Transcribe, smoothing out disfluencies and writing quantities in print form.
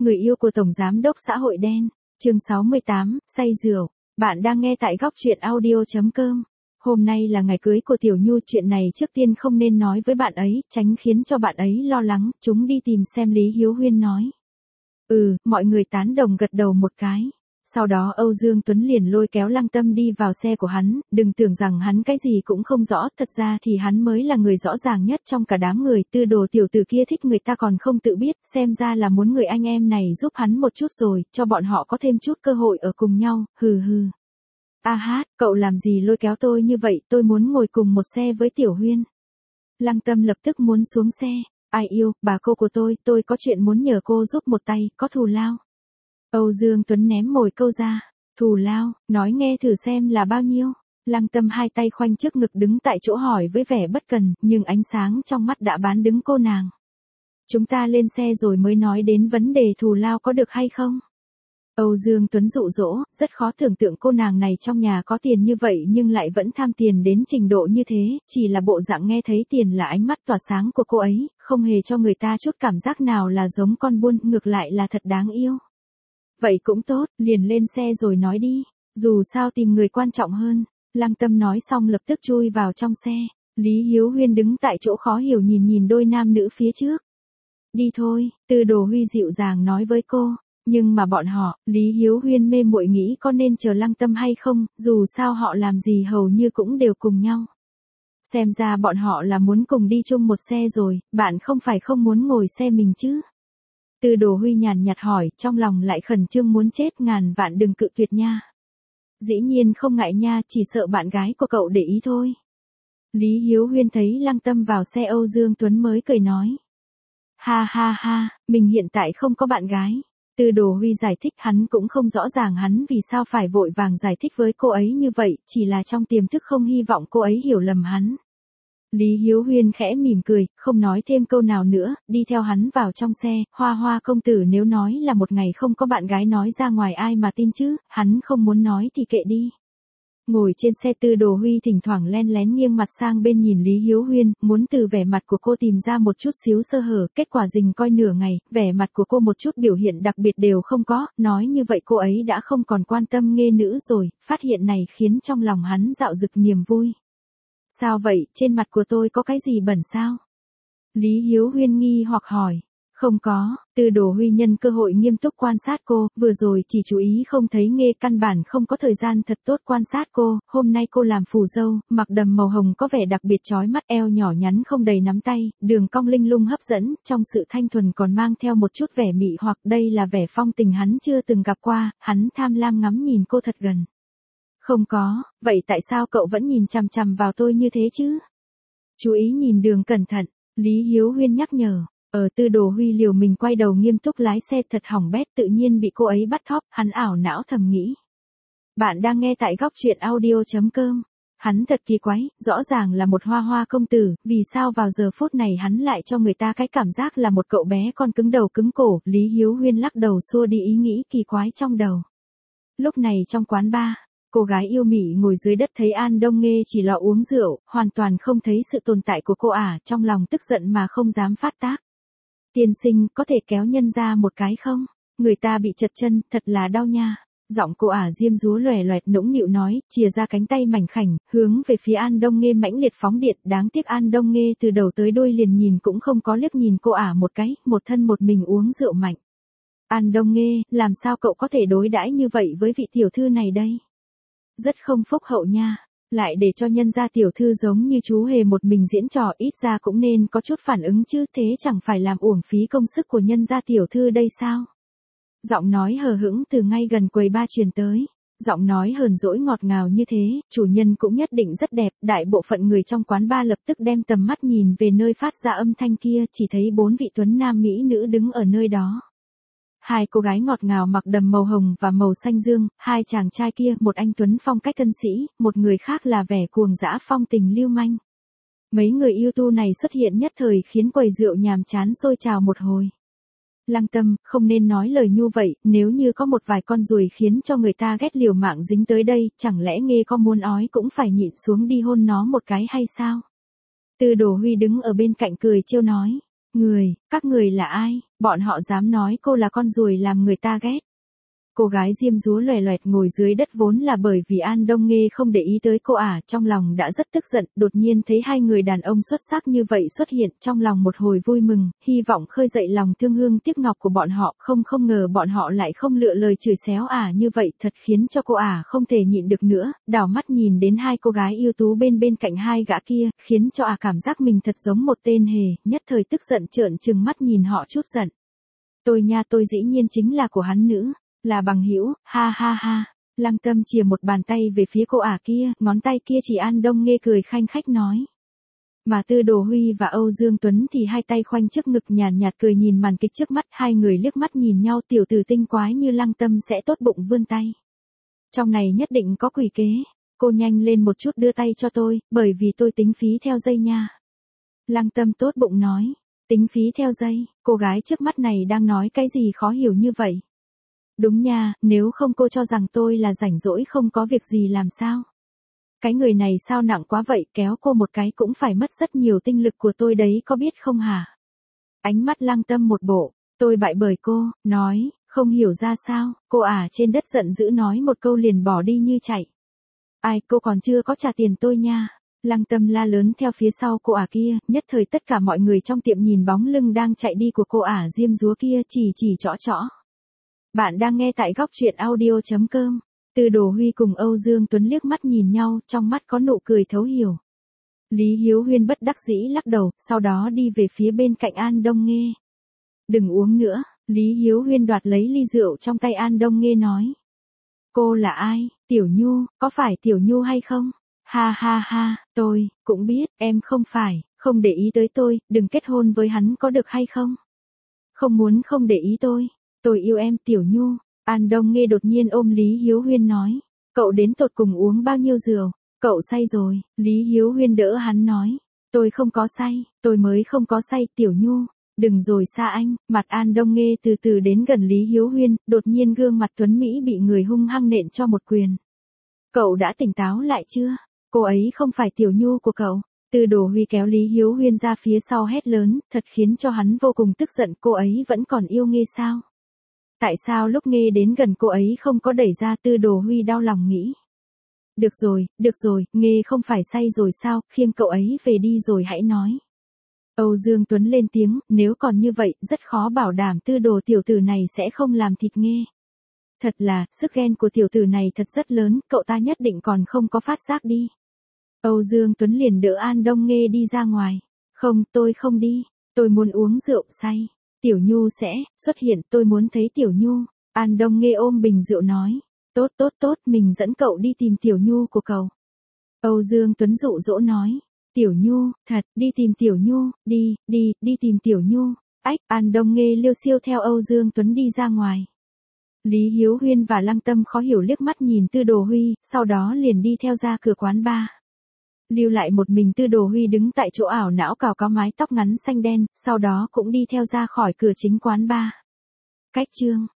Người yêu của Tổng Giám đốc xã hội đen, chương 68, say rượu. Bạn đang nghe tại góc truyện audio.com. Hôm nay là ngày cưới của Tiểu Nhu, chuyện này trước tiên không nên nói với bạn ấy, tránh khiến cho bạn ấy lo lắng. Chúng đi tìm xem, Lý Hiếu Huyên nói. Mọi người tán đồng gật đầu một cái. Sau đó Âu Dương Tuấn liền lôi kéo Lăng Tâm đi vào xe của hắn, đừng tưởng rằng hắn cái gì cũng không rõ, thật ra thì hắn mới là người rõ ràng nhất trong cả đám người. Tư Đồ tiểu tử kia thích người ta còn không tự biết, xem ra là muốn người anh em này giúp hắn một chút rồi, cho bọn họ có thêm chút cơ hội ở cùng nhau, hừ. A hát, cậu làm gì lôi kéo tôi như vậy, tôi muốn ngồi cùng một xe với Tiểu Huyên. Lăng Tâm lập tức muốn xuống xe. Ai yêu, bà cô của tôi có chuyện muốn nhờ cô giúp một tay, có thù lao. Âu Dương Tuấn ném mồi câu ra. Thù lao, nói nghe thử xem là bao nhiêu. Lăng Tâm hai tay khoanh trước ngực đứng tại chỗ hỏi với vẻ bất cần, nhưng ánh sáng trong mắt đã bán đứng cô nàng. Chúng ta lên xe rồi mới nói đến vấn đề thù lao có được hay không? Âu Dương Tuấn dụ dỗ, rất khó tưởng tượng cô nàng này trong nhà có tiền như vậy nhưng lại vẫn tham tiền đến trình độ như thế, chỉ là bộ dạng nghe thấy tiền là ánh mắt tỏa sáng của cô ấy, không hề cho người ta chút cảm giác nào là giống con buôn, ngược lại là thật đáng yêu. Vậy cũng tốt, liền lên xe rồi nói đi, dù sao tìm người quan trọng hơn. Lăng Tâm nói xong lập tức chui vào trong xe. Lý Hiếu Huyên đứng tại chỗ khó hiểu nhìn đôi nam nữ phía trước. Đi thôi, Tư Đồ Huy dịu dàng nói với cô. Nhưng mà bọn họ, Lý Hiếu Huyên mê muội nghĩ có nên chờ Lăng Tâm hay không, dù sao họ làm gì hầu như cũng đều cùng nhau. Xem ra bọn họ là muốn cùng đi chung một xe rồi, bạn không phải không muốn ngồi xe mình chứ? Tư Đồ Huy nhàn nhạt hỏi, trong lòng lại khẩn trương muốn chết, ngàn vạn đừng cự tuyệt nha. Dĩ nhiên không ngại nha, chỉ sợ bạn gái của cậu để ý thôi. Lý Hiếu Huyên thấy Lăng Tâm vào xe Âu Dương Tuấn mới cười nói. Ha, mình hiện tại không có bạn gái. Tư Đồ Huy giải thích, hắn cũng không rõ ràng hắn vì sao phải vội vàng giải thích với cô ấy như vậy, chỉ là trong tiềm thức không hy vọng cô ấy hiểu lầm hắn. Lý Hiếu Huyên khẽ mỉm cười, không nói thêm câu nào nữa, đi theo hắn vào trong xe. Hoa công tử nếu nói là một ngày không có bạn gái nói ra ngoài ai mà tin chứ, hắn không muốn nói thì kệ đi. Ngồi trên xe, Tư Đồ Huy thỉnh thoảng len lén nghiêng mặt sang bên nhìn Lý Hiếu Huyên, muốn từ vẻ mặt của cô tìm ra một chút xíu sơ hở, kết quả rình coi nửa ngày, vẻ mặt của cô một chút biểu hiện đặc biệt đều không có, nói như vậy cô ấy đã không còn quan tâm nghê nữ rồi, phát hiện này khiến trong lòng hắn dạo dực niềm vui. Sao vậy, trên mặt của tôi có cái gì bẩn sao? Lý Hiếu Huyên nghi hoặc hỏi. Không có, Tư Đồ Huy nhân cơ hội nghiêm túc quan sát cô, vừa rồi chỉ chú ý không thấy nghê, căn bản không có thời gian thật tốt quan sát cô. Hôm nay cô làm phù dâu, mặc đầm màu hồng có vẻ đặc biệt chói mắt, eo nhỏ nhắn không đầy nắm tay, đường cong linh lung hấp dẫn, trong sự thanh thuần còn mang theo một chút vẻ mị hoặc, đây là vẻ phong tình hắn chưa từng gặp qua, hắn tham lam ngắm nhìn cô thật gần. Không có, vậy tại sao cậu vẫn nhìn chằm chằm vào tôi như thế chứ? Chú ý nhìn đường cẩn thận, Lý Hiếu Huyên nhắc nhở. Tư Đồ Huy liều mình quay đầu nghiêm túc lái xe, thật hỏng bét, tự nhiên bị cô ấy bắt thóp, hắn ảo não thầm nghĩ. Bạn đang nghe tại góc truyện audio.com. Hắn thật kỳ quái, rõ ràng là một hoa công tử, vì sao vào giờ phút này hắn lại cho người ta cái cảm giác là một cậu bé con cứng đầu cứng cổ. Lý Hiếu Huyên lắc đầu xua đi ý nghĩ kỳ quái trong đầu. Lúc này trong quán bar, cô gái yêu mị ngồi dưới đất thấy An Đông Nghê chỉ lọ uống rượu, hoàn toàn không thấy sự tồn tại của cô trong lòng tức giận mà không dám phát tác. Tiên sinh, có thể kéo nhân ra một cái không? Người ta bị trật chân, thật là đau nha. Giọng cô diêm dúa loè loẹt nũng nịu nói, chìa ra cánh tay mảnh khảnh, hướng về phía An Đông Nghê mãnh liệt phóng điện. Đáng tiếc An Đông Nghê từ đầu tới đuôi liền nhìn cũng không có liếc nhìn cô một cái, một thân một mình uống rượu mạnh. An Đông Nghê, làm sao cậu có thể đối đãi như vậy với vị tiểu thư này đây? Rất không phúc hậu nha. Lại để cho nhân gia tiểu thư giống như chú hề một mình diễn trò, ít ra cũng nên có chút phản ứng chứ, thế chẳng phải làm uổng phí công sức của nhân gia tiểu thư đây sao? Giọng nói hờ hững từ ngay gần quầy bar truyền tới. Giọng nói hờn dỗi ngọt ngào như thế, chủ nhân cũng nhất định rất đẹp. Đại bộ phận người trong quán bar lập tức đem tầm mắt nhìn về nơi phát ra âm thanh kia, chỉ thấy 4 vị tuấn nam mỹ nữ đứng ở nơi đó. 2 cô gái ngọt ngào mặc đầm màu hồng và màu xanh dương, 2 chàng trai kia, một anh tuấn phong cách thân sĩ, một người khác là vẻ cuồng dã phong tình lưu manh. Mấy người yêu tu này xuất hiện nhất thời khiến quầy rượu nhàm chán sôi trào một hồi. Lăng Tâm, không nên nói lời như vậy, nếu như có một vài con ruồi khiến cho người ta ghét liều mạng dính tới đây, chẳng lẽ Nghê có muốn ói cũng phải nhịn xuống đi hôn nó một cái hay sao? Tư Đồ Huy đứng ở bên cạnh cười trêu nói. Các người là ai, bọn họ dám nói cô là con ruồi làm người ta ghét. Cô gái diêm dúa loè loẹt ngồi dưới đất vốn là bởi vì An Đông Nghê không để ý tới cô trong lòng đã rất tức giận, đột nhiên thấy hai người đàn ông xuất sắc như vậy xuất hiện, trong lòng một hồi vui mừng, hy vọng khơi dậy lòng thương hương tiếc ngọc của bọn họ, không ngờ bọn họ lại không lựa lời chửi xéo như vậy, thật khiến cho cô không thể nhịn được nữa, đảo mắt nhìn đến hai cô gái ưu tú bên cạnh hai gã kia, khiến cho cảm giác mình thật giống một tên hề, nhất thời tức giận trợn trừng mắt nhìn họ chút giận. Tôi dĩ nhiên chính là của hắn nữ. Là bằng hữu, ha ha ha. Lăng Tâm chìa một bàn tay về phía cô kia, ngón tay kia chỉ An Đông Nghê cười khanh khách nói. Mà Tư Đồ Huy và Âu Dương Tuấn thì hai tay khoanh trước ngực nhàn nhạt cười nhìn màn kịch trước mắt, hai người liếc mắt nhìn nhau, tiểu tử tinh quái như Lăng Tâm sẽ tốt bụng vươn tay. Trong này nhất định có quỷ kế, cô nhanh lên một chút đưa tay cho tôi, bởi vì tôi tính phí theo giây nha. Lăng Tâm tốt bụng nói, tính phí theo giây, cô gái trước mắt này đang nói cái gì khó hiểu như vậy. Đúng nha, nếu không cô cho rằng tôi là rảnh rỗi không có việc gì làm sao? Cái người này sao nặng quá vậy, kéo cô một cái cũng phải mất rất nhiều tinh lực của tôi đấy có biết không hả? Ánh mắt Lăng Tâm một bộ, tôi bại bởi cô, nói, không hiểu ra sao, cô trên đất giận dữ nói một câu liền bỏ đi như chạy. Ai, cô còn chưa có trả tiền tôi nha. Lăng Tâm la lớn theo phía sau cô kia, nhất thời tất cả mọi người trong tiệm nhìn bóng lưng đang chạy đi của cô diêm dúa kia chỉ chõ. Bạn đang nghe tại góc truyện audio.com. Tư Đồ Huy cùng Âu Dương Tuấn liếc mắt nhìn nhau, trong mắt có nụ cười thấu hiểu. Lý Hiếu Huyên bất đắc dĩ lắc đầu, sau đó đi về phía bên cạnh An Đông Nghê. Đừng uống nữa, Lý Hiếu Huyên đoạt lấy ly rượu trong tay An Đông Nghê nói. Cô là ai, Tiểu Nhu, có phải Tiểu Nhu hay không? Ha ha ha, tôi cũng biết, em không phải, không để ý tới tôi, đừng kết hôn với hắn có được hay không? Không muốn không để ý tôi yêu em Tiểu Nhu. An Đông Nghê đột nhiên ôm Lý Hiếu Huyên nói, cậu đến tột cùng uống bao nhiêu rượu, cậu say rồi, Lý Hiếu Huyên đỡ hắn nói, tôi không có say, tôi mới không có say Tiểu Nhu, đừng rồi xa anh, mặt An Đông Nghê từ từ đến gần Lý Hiếu Huyên, đột nhiên gương mặt tuấn Mỹ bị người hung hăng nện cho một quyền. Cậu đã tỉnh táo lại chưa, cô ấy không phải Tiểu Nhu của cậu. Tư Đồ Huy kéo Lý Hiếu Huyên ra phía sau hét lớn, thật khiến cho hắn vô cùng tức giận, cô ấy vẫn còn yêu Nghê sao? Tại sao lúc Nghê đến gần cô ấy không có đẩy ra? Tư Đồ Huy đau lòng nghĩ. Được rồi, Nghê không phải say rồi sao, khiêng cậu ấy về đi rồi hãy nói. Âu Dương Tuấn lên tiếng, nếu còn như vậy, rất khó bảo đảm Tư Đồ tiểu tử này sẽ không làm thịt Nghê. Thật là, sức ghen của tiểu tử này thật rất lớn, cậu ta nhất định còn không có phát giác đi. Âu Dương Tuấn liền đỡ An Đông Nghê đi ra ngoài. Không, tôi không đi, tôi muốn uống rượu say. Tiểu Nhu sẽ xuất hiện, tôi muốn thấy Tiểu Nhu. An Đông Nghê ôm bình rượu nói. Tốt, mình dẫn cậu đi tìm Tiểu Nhu của cậu. Âu Dương Tuấn dụ dỗ nói. Tiểu Nhu, thật, đi tìm Tiểu Nhu, đi tìm Tiểu Nhu. Ách, An Đông Nghê liêu xiêu theo Âu Dương Tuấn đi ra ngoài. Lý Hiếu Huyên và Lăng Tâm khó hiểu liếc mắt nhìn Tư Đồ Huy, sau đó liền đi theo ra cửa quán bar. Lưu lại một mình Tư Đồ Huy đứng tại chỗ ảo não cào có mái tóc ngắn xanh đen, sau đó cũng đi theo ra khỏi cửa chính quán bar. Cách chương